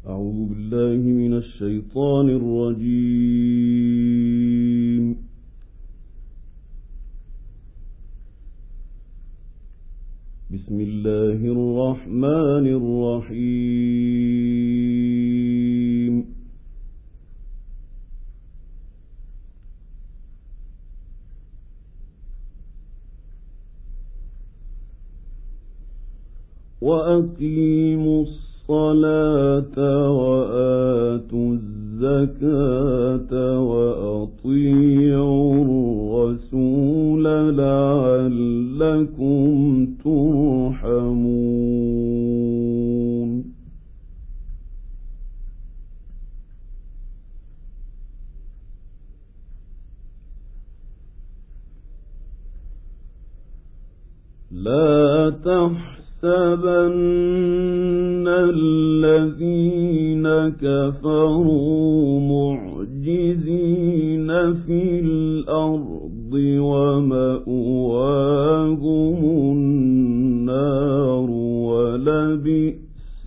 أعوذ بالله من الشيطان الرجيم. بسم الله الرحمن الرحيم. وأقيموا الصلاة وآتوا الزكاة وأطيعوا الرسول لعلكم ترحمون. لا تحسبن الذين كفروا معجزين في الأرض ومأواهم النار ولبئس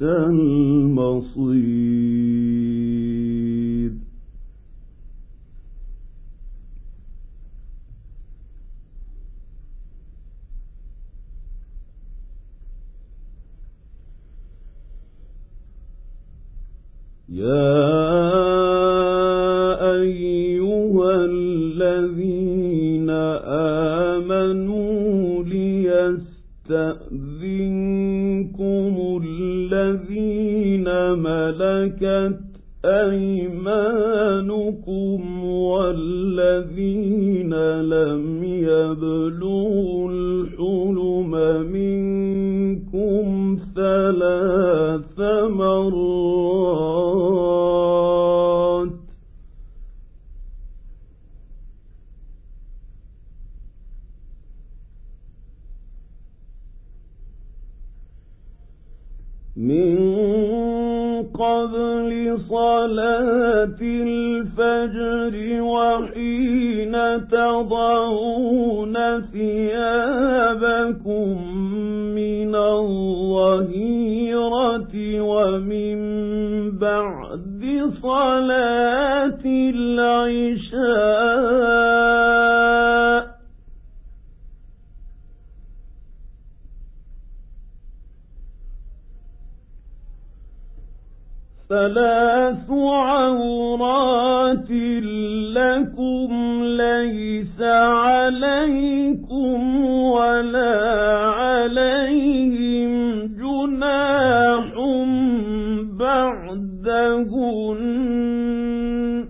المصير. يا أيها الذين آمنوا ليستأذنكم الذين ملكت أيمانكم والذين لم يبلغوا الحلم منكم ثلاث مرات من قبل صلاة الفجر وحين تضعون ثيابكم من الظهيرة ومن بعد صلاة العشاء ثلاث عورات لكم ليس عليكم ولا عليهم جناح بعدهن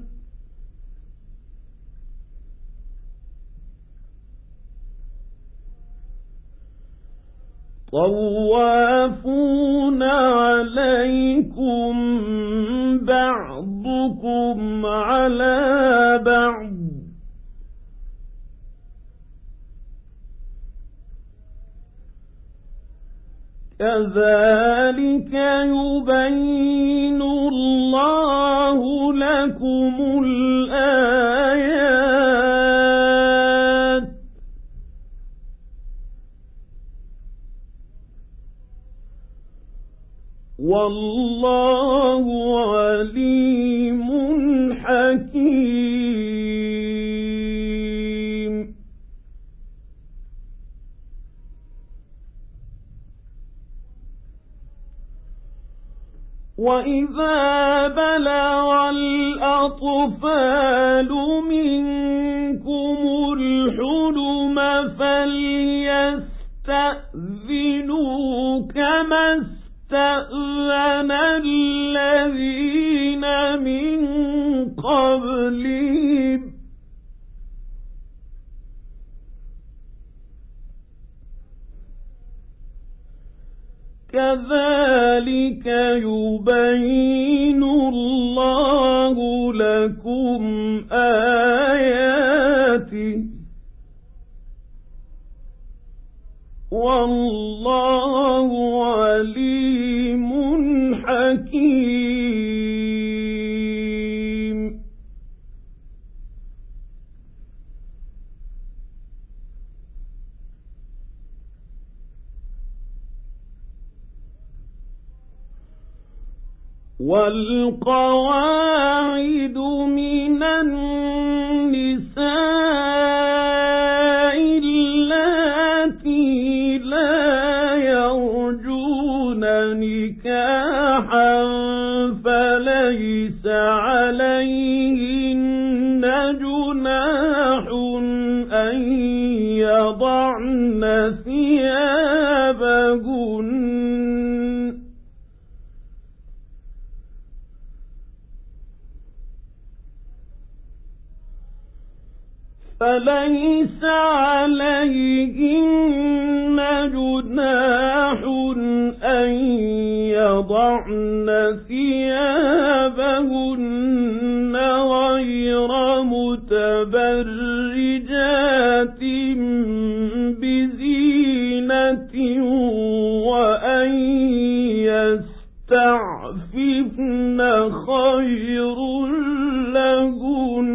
طوافون عليكم بعضكم على بعض كذلك يبين الله لكم الآيات والله عليم حكيم. وإذا بلغ الأطفال منكم الحلم فليستأذنوا كما استأذن الذين من قبلهم كذلك يبين الله لكم آياته والله عليم حكيم. والقواعد من النساء اللاتي لا يرجون نكاحا فليس عليهن جناح أن يضعن ثيابهن غير متبرجات بزينة وأن يستعففن خير لهن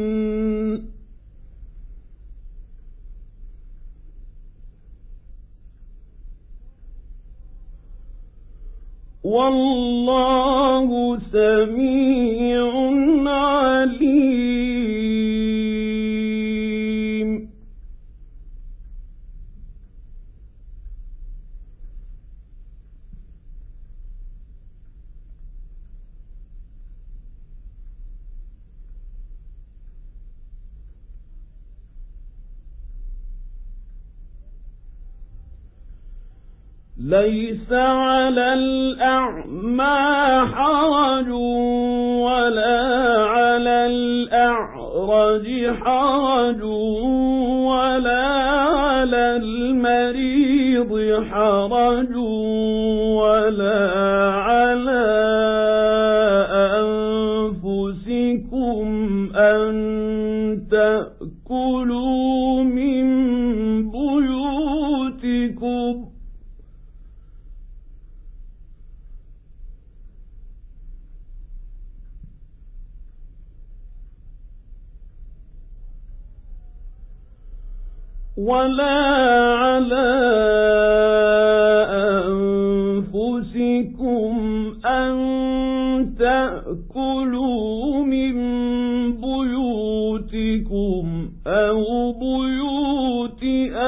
والله سميع عليم. ليس على الأعمى حرج ولا على الأعرج حرج ولا على المريض حرج ولا على أنفسكم أن تأكلوا من بيوتكم ولا على أنفسكم أن تأكلوا من بيوتكم أو بيوت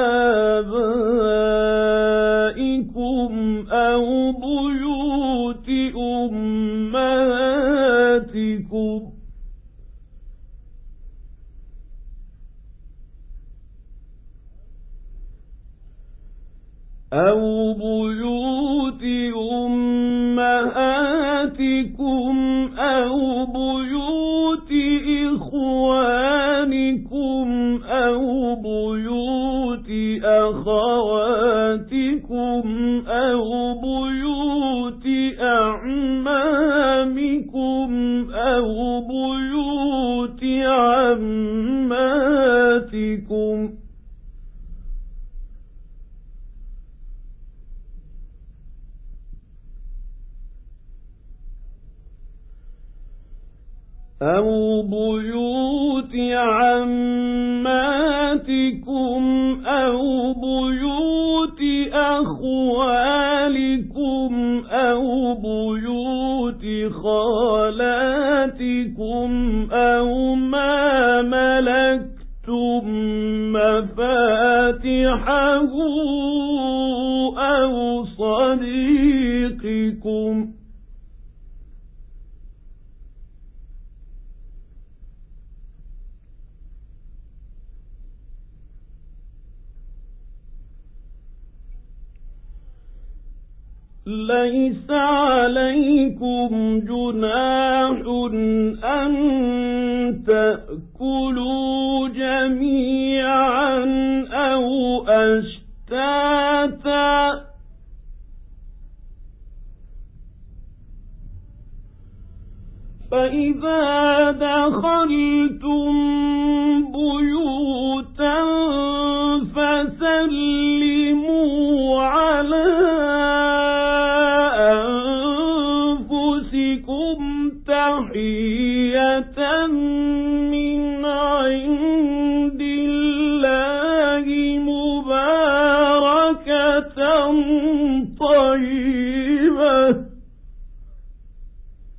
آبائكم أو بيوت أمهاتكم أو بيوت أمهاتكم أو بيوت إخوانكم أو بيوت أخواتكم أو بيوت أعمامكم أو بيوت عماتكم أو بيوت عماتكم أو بيوت أخوالكم أو بيوت خالاتكم أو ما ملكتم مفاتحه أو صديقكم ليس عليكم جناح أن تأكلوا جميعا أو أشتاتا فإذا دخلتم بيوتا فسلموا على أنفسكم تحية من عند الله مباركة طيبة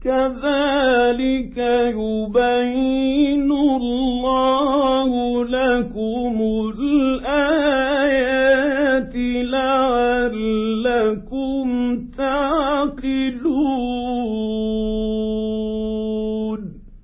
كذلك يبين الله لكم الآيات لعلكم تعقلون.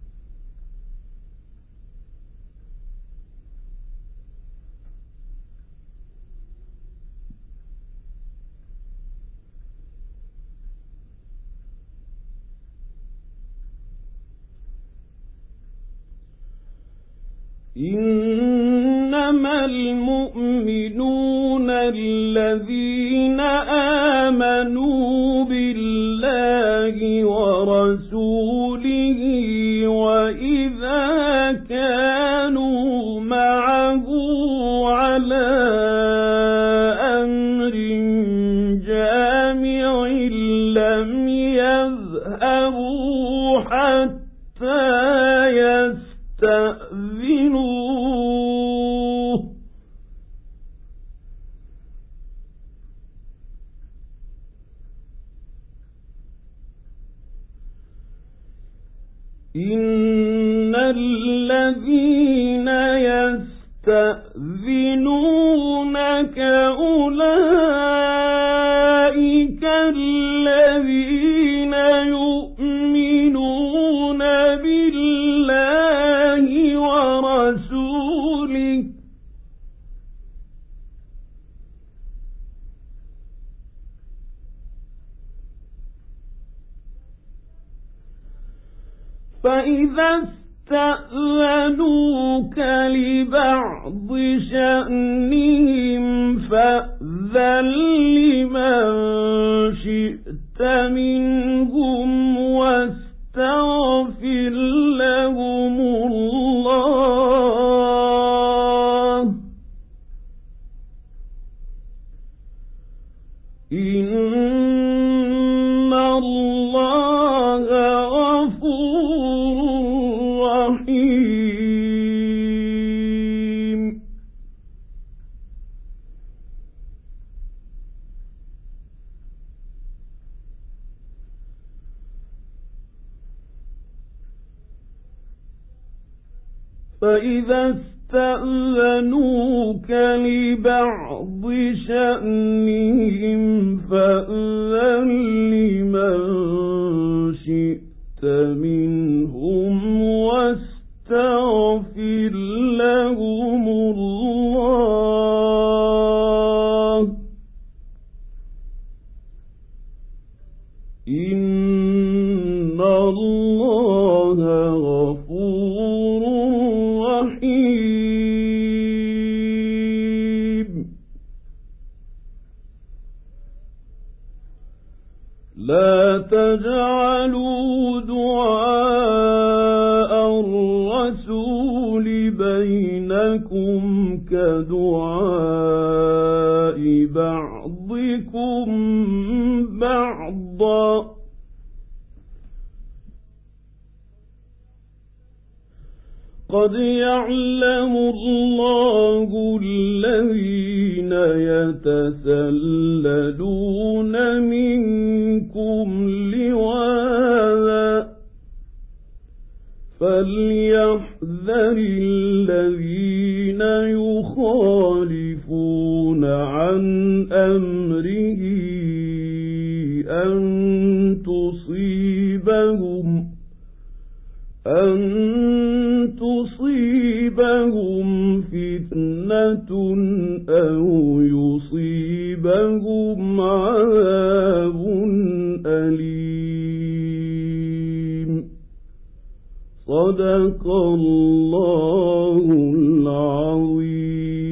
إنما المؤمنون الذين آمنوا بالله ورسوله وإذا كانوا معه على أمر جامع لم يذهبوا حتى يستأذنوه إن الذين يستأذنونك أولئك الذين يؤمنون بالله ورسوله فإذا استأذنوك لبعض شأنهم فأذن لمن شئت منهم واستغفر لهم الله إن الله غفور رحيم. فإذا استأذنوك لبعض شأنهم فأذن لمن شئت منهم واستغفر لهم الله إن الله غفور رحيم. لا تجعلوا دعاء الرسول بينكم كدعاء بعضكم بعضا قد يعلم الله الذين يتسللون منكم لواذا فليحذر الذين يخالفون عن أمره أن تصيبهم فتنة أو يصيبهم عذاب أليم. صدق الله العظيم.